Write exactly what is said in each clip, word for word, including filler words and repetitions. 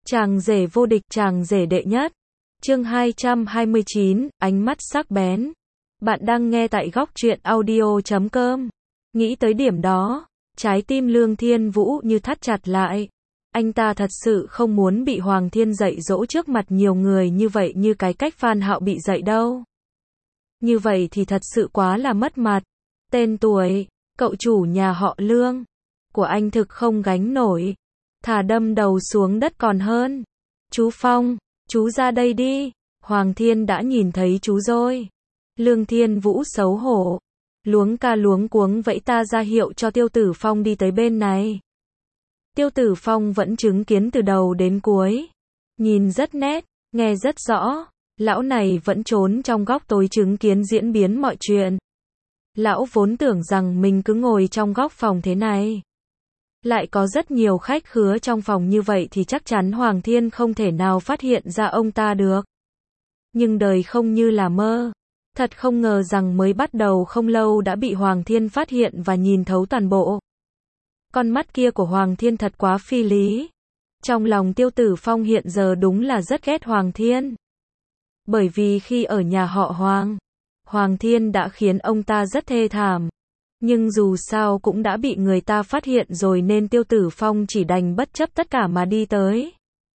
Chàng rể vô địch, chàng rể đệ nhất. Chương hai trăm hai mươi chín, ánh mắt sắc bén. Bạn đang nghe tại góc truyện audio chấm com. Nghĩ tới điểm đó, trái tim Lương Thiên Vũ như thắt chặt lại. Anh ta thật sự không muốn bị Hoàng Thiên dạy dỗ trước mặt nhiều người như vậy, như cái cách Phan Hạo bị dạy đâu. Như vậy thì thật sự quá là mất mặt. Tên tuổi, cậu chủ nhà họ Lương của anh thực không gánh nổi. Thà đâm đầu xuống đất còn hơn. Chú Phong, chú ra đây đi. Hoàng Thiên đã nhìn thấy chú rồi. Lương Thiên Vũ xấu hổ, luống ca luống cuống vẫy ta ra hiệu cho Tiêu Tử Phong đi tới bên này. Tiêu Tử Phong vẫn chứng kiến từ đầu đến cuối. Nhìn rất nét, nghe rất rõ. Lão này vẫn trốn trong góc tối chứng kiến diễn biến mọi chuyện. Lão vốn tưởng rằng mình cứ ngồi trong góc phòng thế này. Lại có rất nhiều khách khứa trong phòng như vậy thì chắc chắn Hoàng Thiên không thể nào phát hiện ra ông ta được. Nhưng đời không như là mơ. Thật không ngờ rằng mới bắt đầu không lâu đã bị Hoàng Thiên phát hiện và nhìn thấu toàn bộ. Con mắt kia của Hoàng Thiên thật quá phi lý. Trong lòng Tiêu Tử Phong hiện giờ đúng là rất ghét Hoàng Thiên. Bởi vì khi ở nhà họ Hoàng, Hoàng Thiên đã khiến ông ta rất thê thảm. Nhưng dù sao cũng đã bị người ta phát hiện rồi nên Tiêu Tử Phong chỉ đành bất chấp tất cả mà đi tới.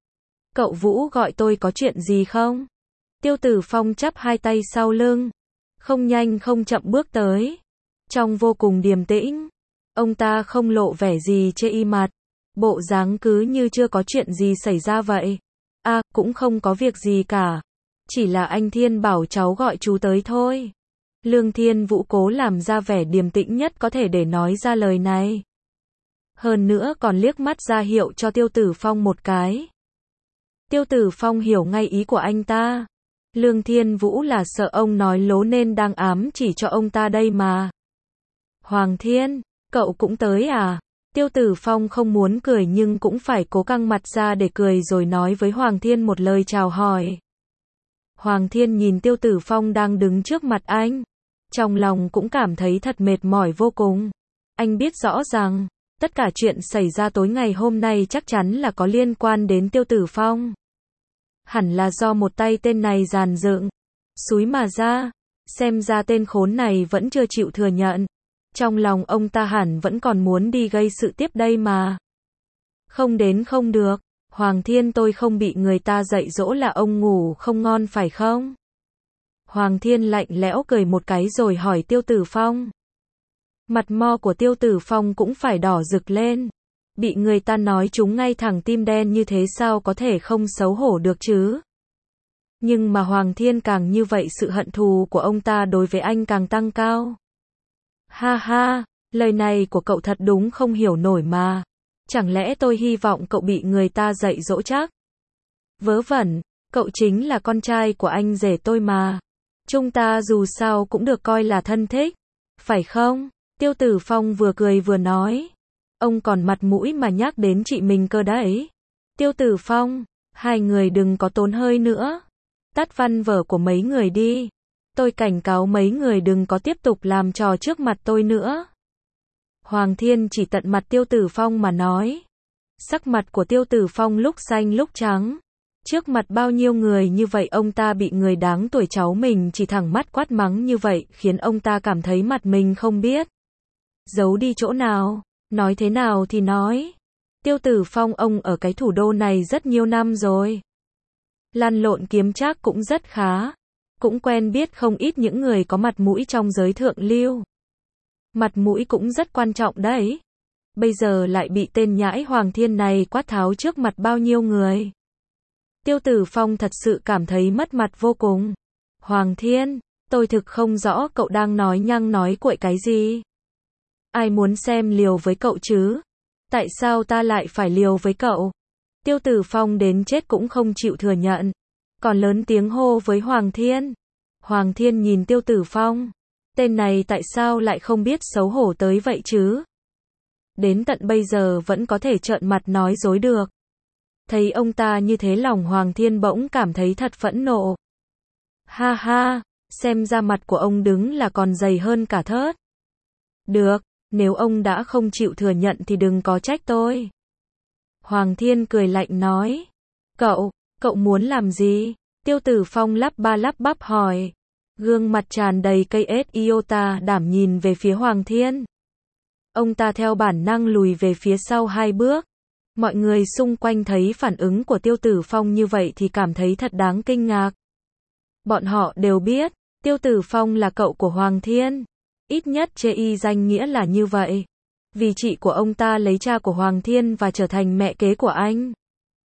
Cậu Vũ gọi tôi có chuyện gì không? Tiêu Tử Phong chắp hai tay sau lưng, không nhanh không chậm bước tới. Trong vô cùng điềm tĩnh, ông ta không lộ vẻ gì chê y mặt. Bộ dáng cứ như chưa có chuyện gì xảy ra vậy. À, cũng không có việc gì cả. Chỉ là anh Thiên bảo cháu gọi chú tới thôi. Lương Thiên Vũ cố làm ra vẻ điềm tĩnh nhất có thể để nói ra lời này. Hơn nữa còn liếc mắt ra hiệu cho Tiêu Tử Phong một cái. Tiêu Tử Phong hiểu ngay ý của anh ta. Lương Thiên Vũ là sợ ông nói lố nên đang ám chỉ cho ông ta đây mà. Hoàng Thiên, cậu cũng tới à? Tiêu Tử Phong không muốn cười nhưng cũng phải cố căng mặt ra để cười rồi nói với Hoàng Thiên một lời chào hỏi. Hoàng Thiên nhìn Tiêu Tử Phong đang đứng trước mặt anh. Trong lòng cũng cảm thấy thật mệt mỏi vô cùng. Anh biết rõ rằng, tất cả chuyện xảy ra tối ngày hôm nay chắc chắn là có liên quan đến Tiêu Tử Phong. Hẳn là do một tay tên này dàn dựng, xúi mà ra. Xem ra tên khốn này vẫn chưa chịu thừa nhận. Trong lòng ông ta hẳn vẫn còn muốn đi gây sự tiếp đây mà. Không đến không được. Hoàng Thiên, tôi không bị người ta dạy dỗ là ông ngủ không ngon phải không? Hoàng Thiên lạnh lẽo cười một cái rồi hỏi Tiêu Tử Phong. Mặt mo của Tiêu Tử Phong cũng phải đỏ rực lên. Bị người ta nói trúng ngay thẳng tim đen như thế sao có thể không xấu hổ được chứ? Nhưng mà Hoàng Thiên càng như vậy sự hận thù của ông ta đối với anh càng tăng cao. Ha ha, lời này của cậu thật đúng không hiểu nổi mà. Chẳng lẽ tôi hy vọng cậu bị người ta dạy dỗ chắc? Vớ vẩn, cậu chính là con trai của anh rể tôi mà. Chúng ta dù sao cũng được coi là thân thích, phải không? Tiêu Tử Phong vừa cười vừa nói. Ông còn mặt mũi mà nhắc đến chị mình cơ đấy. Tiêu Tử Phong, hai người đừng có tốn hơi nữa. Tắt văn vở của mấy người đi. Tôi cảnh cáo mấy người đừng có tiếp tục làm trò trước mặt tôi nữa. Hoàng Thiên chỉ tận mặt Tiêu Tử Phong mà nói. Sắc mặt của Tiêu Tử Phong lúc xanh lúc trắng. Trước mặt bao nhiêu người như vậy ông ta bị người đáng tuổi cháu mình chỉ thẳng mắt quát mắng như vậy khiến ông ta cảm thấy mặt mình không biết giấu đi chỗ nào, nói thế nào thì nói. Tiêu Tử Phong ông ở cái thủ đô này rất nhiều năm rồi. Lăn lộn kiếm trác cũng rất khá. Cũng quen biết không ít những người có mặt mũi trong giới thượng lưu. Mặt mũi cũng rất quan trọng đấy. Bây giờ lại bị tên nhãi Hoàng Thiên này quát tháo trước mặt bao nhiêu người. Tiêu Tử Phong thật sự cảm thấy mất mặt vô cùng. Hoàng Thiên, tôi thực không rõ cậu đang nói nhăng nói cuội cái gì. Ai muốn xem liều với cậu chứ? Tại sao ta lại phải liều với cậu? Tiêu Tử Phong đến chết cũng không chịu thừa nhận. Còn lớn tiếng hô với Hoàng Thiên. Hoàng Thiên nhìn Tiêu Tử Phong. Tên này tại sao lại không biết xấu hổ tới vậy chứ? Đến tận bây giờ vẫn có thể trợn mặt nói dối được. Thấy ông ta như thế lòng Hoàng Thiên bỗng cảm thấy thật phẫn nộ. Ha ha, xem ra mặt của ông đứng là còn dày hơn cả thớt. Được, nếu ông đã không chịu thừa nhận thì đừng có trách tôi. Hoàng Thiên cười lạnh nói. Cậu, cậu muốn làm gì? Tiêu Tử Phong lắp ba lắp bắp hỏi. Gương mặt tràn đầy cây ết iota đảm nhìn về phía Hoàng Thiên. Ông ta theo bản năng lùi về phía sau hai bước. Mọi người xung quanh thấy phản ứng của Tiêu Tử Phong như vậy thì cảm thấy thật đáng kinh ngạc. Bọn họ đều biết, Tiêu Tử Phong là cậu của Hoàng Thiên. Ít nhất chê y danh nghĩa là như vậy. Vì chị của ông ta lấy cha của Hoàng Thiên và trở thành mẹ kế của anh.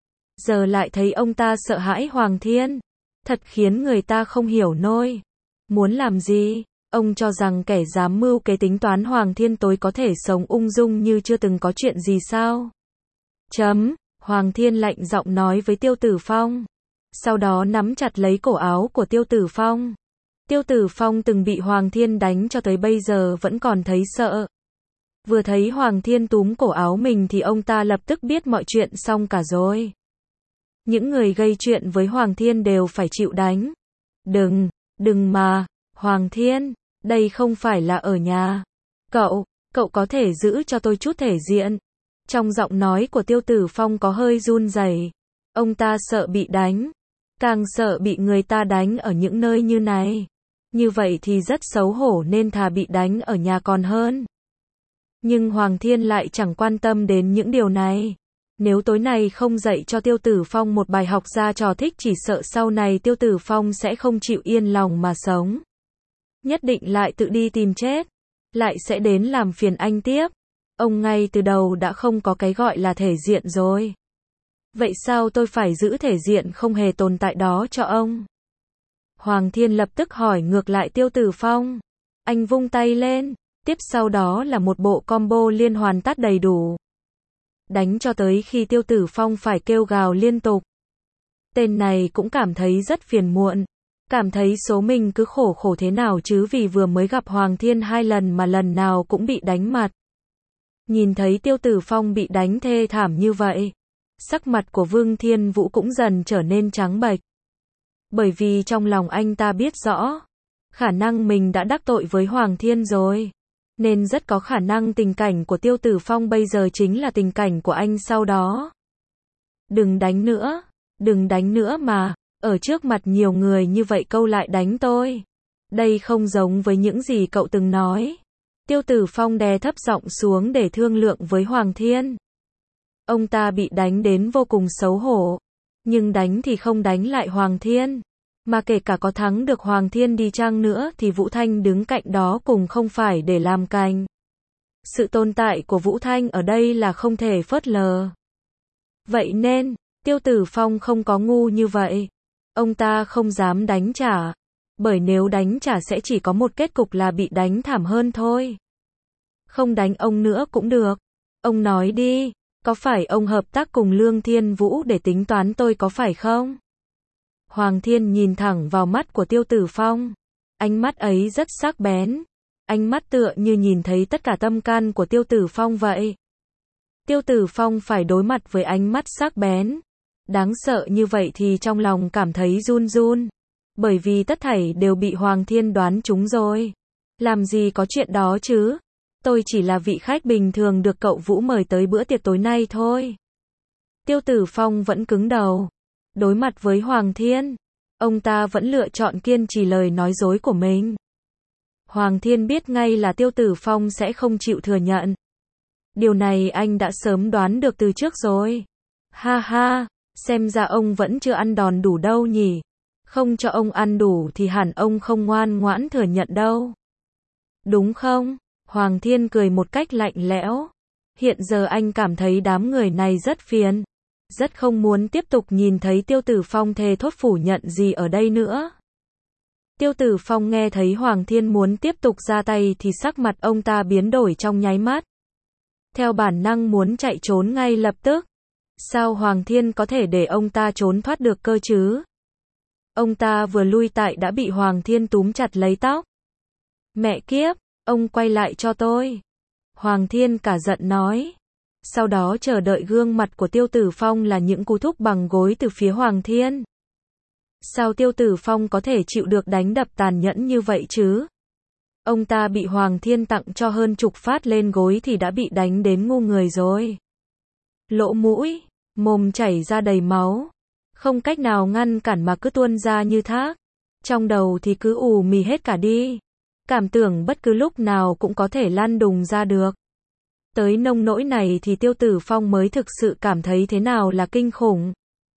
Giờ lại thấy ông ta sợ hãi Hoàng Thiên. Thật khiến người ta không hiểu nổi. Muốn làm gì? Ông cho rằng kẻ dám mưu kế tính toán Hoàng Thiên tối có thể sống ung dung như chưa từng có chuyện gì sao? Chấm, Hoàng Thiên lạnh giọng nói với Tiêu Tử Phong. Sau đó nắm chặt lấy cổ áo của Tiêu Tử Phong. Tiêu Tử Phong từng bị Hoàng Thiên đánh cho tới bây giờ vẫn còn thấy sợ. Vừa thấy Hoàng Thiên túm cổ áo mình thì ông ta lập tức biết mọi chuyện xong cả rồi. Những người gây chuyện với Hoàng Thiên đều phải chịu đánh. Đừng, đừng mà, Hoàng Thiên, đây không phải là ở nhà. Cậu, cậu có thể giữ cho tôi chút thể diện. Trong giọng nói của Tiêu Tử Phong có hơi run rẩy. Ông ta sợ bị đánh. Càng sợ bị người ta đánh ở những nơi như này. Như vậy thì rất xấu hổ nên thà bị đánh ở nhà còn hơn. Nhưng Hoàng Thiên lại chẳng quan tâm đến những điều này. Nếu tối nay không dạy cho Tiêu Tử Phong một bài học ra trò thích chỉ sợ sau này Tiêu Tử Phong sẽ không chịu yên lòng mà sống. Nhất định lại tự đi tìm chết. Lại sẽ đến làm phiền anh tiếp. Ông ngay từ đầu đã không có cái gọi là thể diện rồi. Vậy sao tôi phải giữ thể diện không hề tồn tại đó cho ông? Hoàng Thiên lập tức hỏi ngược lại Tiêu Tử Phong. Anh vung tay lên. Tiếp sau đó là một bộ combo liên hoàn tát đầy đủ. Đánh cho tới khi Tiêu Tử Phong phải kêu gào liên tục. Tên này cũng cảm thấy rất phiền muộn. Cảm thấy số mình cứ khổ khổ thế nào chứ vì vừa mới gặp Hoàng Thiên hai lần mà lần nào cũng bị đánh mặt. Nhìn thấy Tiêu Tử Phong bị đánh thê thảm như vậy. Sắc mặt của Vương Thiên Vũ cũng dần trở nên trắng bệch. Bởi vì trong lòng anh ta biết rõ. Khả năng mình đã đắc tội với Hoàng Thiên rồi. Nên rất có khả năng tình cảnh của Tiêu Tử Phong bây giờ chính là tình cảnh của anh sau đó. Đừng đánh nữa, đừng đánh nữa mà, ở trước mặt nhiều người như vậy câu lại đánh tôi. Đây không giống với những gì cậu từng nói. Tiêu Tử Phong đè thấp giọng xuống để thương lượng với Hoàng Thiên. Ông ta bị đánh đến vô cùng xấu hổ. Nhưng đánh thì không đánh lại Hoàng Thiên. Mà kể cả có thắng được Hoàng Thiên đi chăng nữa thì Vũ Thanh đứng cạnh đó cùng không phải để làm cành. Sự tồn tại của Vũ Thanh ở đây là không thể phớt lờ. Vậy nên, Tiêu Tử Phong không có ngu như vậy. Ông ta không dám đánh trả. Bởi nếu đánh trả sẽ chỉ có một kết cục là bị đánh thảm hơn thôi. Không đánh ông nữa cũng được. Ông nói đi, có phải ông hợp tác cùng Lương Thiên Vũ để tính toán tôi có phải không? Hoàng Thiên nhìn thẳng vào mắt của Tiêu Tử Phong. Ánh mắt ấy rất sắc bén. Ánh mắt tựa như nhìn thấy tất cả tâm can của Tiêu Tử Phong vậy. Tiêu Tử Phong phải đối mặt với ánh mắt sắc bén. Đáng sợ như vậy thì trong lòng cảm thấy run run. Bởi vì tất thảy đều bị Hoàng Thiên đoán trúng rồi. Làm gì có chuyện đó chứ? Tôi chỉ là vị khách bình thường được cậu Vũ mời tới bữa tiệc tối nay thôi. Tiêu Tử Phong vẫn cứng đầu. Đối mặt với Hoàng Thiên, ông ta vẫn lựa chọn kiên trì lời nói dối của mình. Hoàng Thiên biết ngay là Tiêu Tử Phong sẽ không chịu thừa nhận. Điều này anh đã sớm đoán được từ trước rồi. Ha ha, xem ra ông vẫn chưa ăn đòn đủ đâu nhỉ. Không cho ông ăn đủ thì hẳn ông không ngoan ngoãn thừa nhận đâu. Đúng không? Hoàng Thiên cười một cách lạnh lẽo. Hiện giờ anh cảm thấy đám người này rất phiền. Rất không muốn tiếp tục nhìn thấy Tiêu Tử Phong thề thốt phủ nhận gì ở đây nữa. Tiêu Tử Phong nghe thấy Hoàng Thiên muốn tiếp tục ra tay thì sắc mặt ông ta biến đổi trong nháy mắt. Theo bản năng muốn chạy trốn ngay lập tức. Sao Hoàng Thiên có thể để ông ta trốn thoát được cơ chứ? Ông ta vừa lui tại đã bị Hoàng Thiên túm chặt lấy tóc. Mẹ kiếp, ông quay lại cho tôi. Hoàng Thiên cả giận nói. Sau đó chờ đợi gương mặt của Tiêu Tử Phong là những cú thúc bằng gối từ phía Hoàng Thiên. Sao Tiêu Tử Phong có thể chịu được đánh đập tàn nhẫn như vậy chứ? Ông ta bị Hoàng Thiên tặng cho hơn chục phát lên gối thì đã bị đánh đến ngu người rồi. Lỗ mũi, mồm chảy ra đầy máu. Không cách nào ngăn cản mà cứ tuôn ra như thác. Trong đầu thì cứ ù mì hết cả đi. Cảm tưởng bất cứ lúc nào cũng có thể lan đùng ra được. Tới nông nỗi này thì Tiêu Tử Phong mới thực sự cảm thấy thế nào là kinh khủng.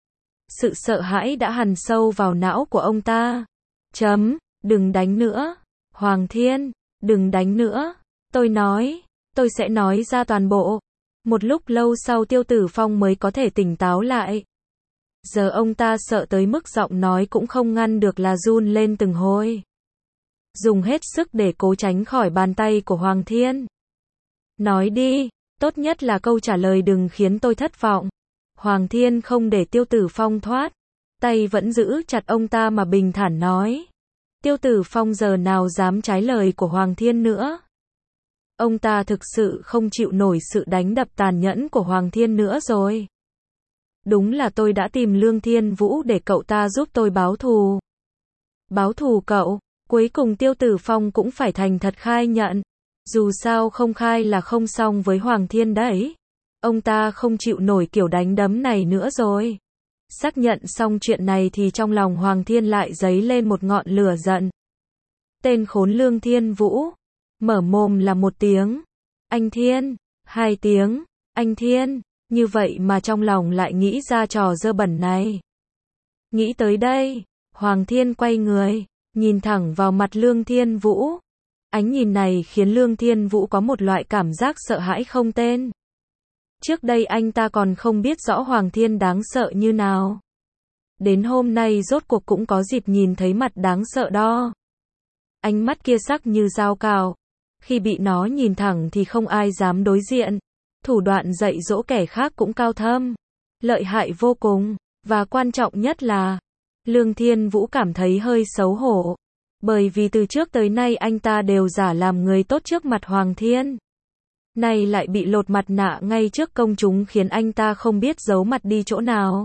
Sự sợ hãi đã hằn sâu vào não của ông ta. Chấm, đừng đánh nữa. Hoàng Thiên, đừng đánh nữa. Tôi nói, tôi sẽ nói ra toàn bộ. Một lúc lâu sau Tiêu Tử Phong mới có thể tỉnh táo lại. Giờ ông ta sợ tới mức giọng nói cũng không ngăn được là run lên từng hồi. Dùng hết sức để cố tránh khỏi bàn tay của Hoàng Thiên. Nói đi, tốt nhất là câu trả lời đừng khiến tôi thất vọng. Hoàng Thiên không để Tiêu Tử Phong thoát. Tay vẫn giữ chặt ông ta mà bình thản nói. Tiêu Tử Phong giờ nào dám trái lời của Hoàng Thiên nữa. Ông ta thực sự không chịu nổi sự đánh đập tàn nhẫn của Hoàng Thiên nữa rồi. Đúng là tôi đã tìm Lương Thiên Vũ để cậu ta giúp tôi báo thù. Báo thù cậu, cuối cùng Tiêu Tử Phong cũng phải thành thật khai nhận. Dù sao không khai là không xong với Hoàng Thiên đấy. Ông ta không chịu nổi kiểu đánh đấm này nữa rồi. Xác nhận xong chuyện này thì trong lòng Hoàng Thiên lại dấy lên một ngọn lửa giận. Tên khốn Lương Thiên Vũ. Mở mồm là một tiếng. Anh Thiên. Hai tiếng. Anh Thiên. Như vậy mà trong lòng lại nghĩ ra trò dơ bẩn này. Nghĩ tới đây, Hoàng Thiên quay người, nhìn thẳng vào mặt Lương Thiên Vũ. Ánh nhìn này khiến Lương Thiên Vũ có một loại cảm giác sợ hãi không tên. Trước đây anh ta còn không biết rõ Hoàng Thiên đáng sợ như nào. Đến hôm nay rốt cuộc cũng có dịp nhìn thấy mặt đáng sợ đó. Ánh mắt kia sắc như dao cào. Khi bị nó nhìn thẳng thì không ai dám đối diện. Thủ đoạn dạy dỗ kẻ khác cũng cao thâm. Lợi hại vô cùng. Và quan trọng nhất là, Lương Thiên Vũ cảm thấy hơi xấu hổ. Bởi vì từ trước tới nay anh ta đều giả làm người tốt trước mặt Hoàng Thiên. Này lại bị lột mặt nạ ngay trước công chúng khiến anh ta không biết giấu mặt đi chỗ nào.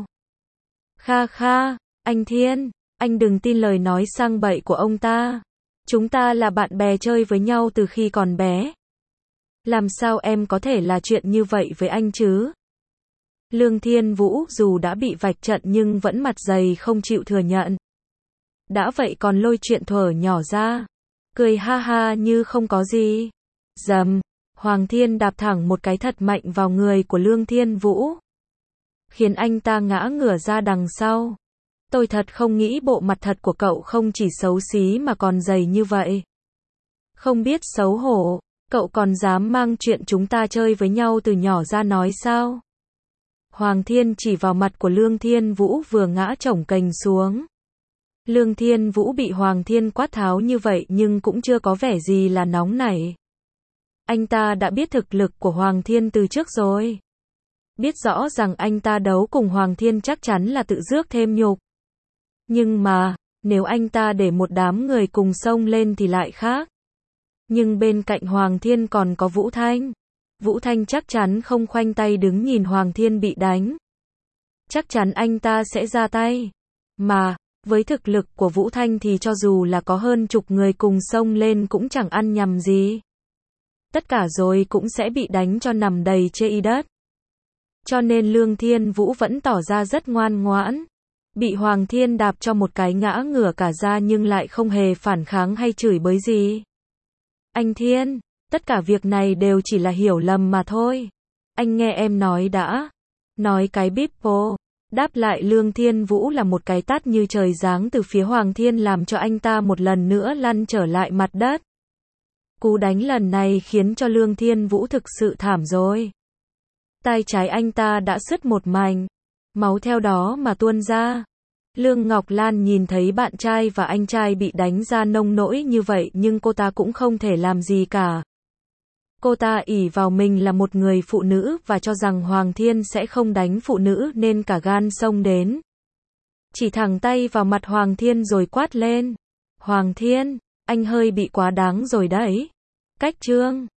Kha kha, anh Thiên, anh đừng tin lời nói sang bậy của ông ta. Chúng ta là bạn bè chơi với nhau từ khi còn bé. Làm sao em có thể là chuyện như vậy với anh chứ? Lương Thiên Vũ dù đã bị vạch trận nhưng vẫn mặt dày không chịu thừa nhận. Đã vậy còn lôi chuyện thuở nhỏ ra. Cười ha ha như không có gì. Dầm, Hoàng Thiên đạp thẳng một cái thật mạnh vào người của Lương Thiên Vũ. Khiến anh ta ngã ngửa ra đằng sau. Tôi thật không nghĩ bộ mặt thật của cậu không chỉ xấu xí mà còn dày như vậy. Không biết xấu hổ, cậu còn dám mang chuyện chúng ta chơi với nhau từ nhỏ ra nói sao? Hoàng Thiên chỉ vào mặt của Lương Thiên Vũ vừa ngã chổng kềnh xuống. Lương Thiên Vũ bị Hoàng Thiên quát tháo như vậy nhưng cũng chưa có vẻ gì là nóng nảy. Anh ta đã biết thực lực của Hoàng Thiên từ trước rồi. Biết rõ rằng anh ta đấu cùng Hoàng Thiên chắc chắn là tự rước thêm nhục. Nhưng mà, nếu anh ta để một đám người cùng xông lên thì lại khác. Nhưng bên cạnh Hoàng Thiên còn có Vũ Thanh. Vũ Thanh chắc chắn không khoanh tay đứng nhìn Hoàng Thiên bị đánh. Chắc chắn anh ta sẽ ra tay. Mà, với thực lực của Vũ Thanh thì cho dù là có hơn chục người cùng xông lên cũng chẳng ăn nhầm gì. Tất cả rồi cũng sẽ bị đánh cho nằm đầy chê đất. Cho nên Lương Thiên Vũ vẫn tỏ ra rất ngoan ngoãn. Bị Hoàng Thiên đạp cho một cái ngã ngửa cả ra nhưng lại không hề phản kháng hay chửi bới gì. Anh Thiên, tất cả việc này đều chỉ là hiểu lầm mà thôi. Anh nghe em nói đã. Nói cái bíp po. Đáp lại Lương Thiên Vũ là một cái tát như trời giáng từ phía Hoàng Thiên làm cho anh ta một lần nữa lăn trở lại mặt đất. Cú đánh lần này khiến cho Lương Thiên Vũ thực sự thảm rồi. Tai trái anh ta đã sứt một mảnh. Máu theo đó mà tuôn ra. Lương Ngọc Lan nhìn thấy bạn trai và anh trai bị đánh ra nông nỗi như vậy nhưng cô ta cũng không thể làm gì cả. Cô ta ỷ vào mình là một người phụ nữ và cho rằng Hoàng Thiên sẽ không đánh phụ nữ nên cả gan xông đến. Chỉ thẳng tay vào mặt Hoàng Thiên rồi quát lên. Hoàng Thiên, anh hơi bị quá đáng rồi đấy. Cách chương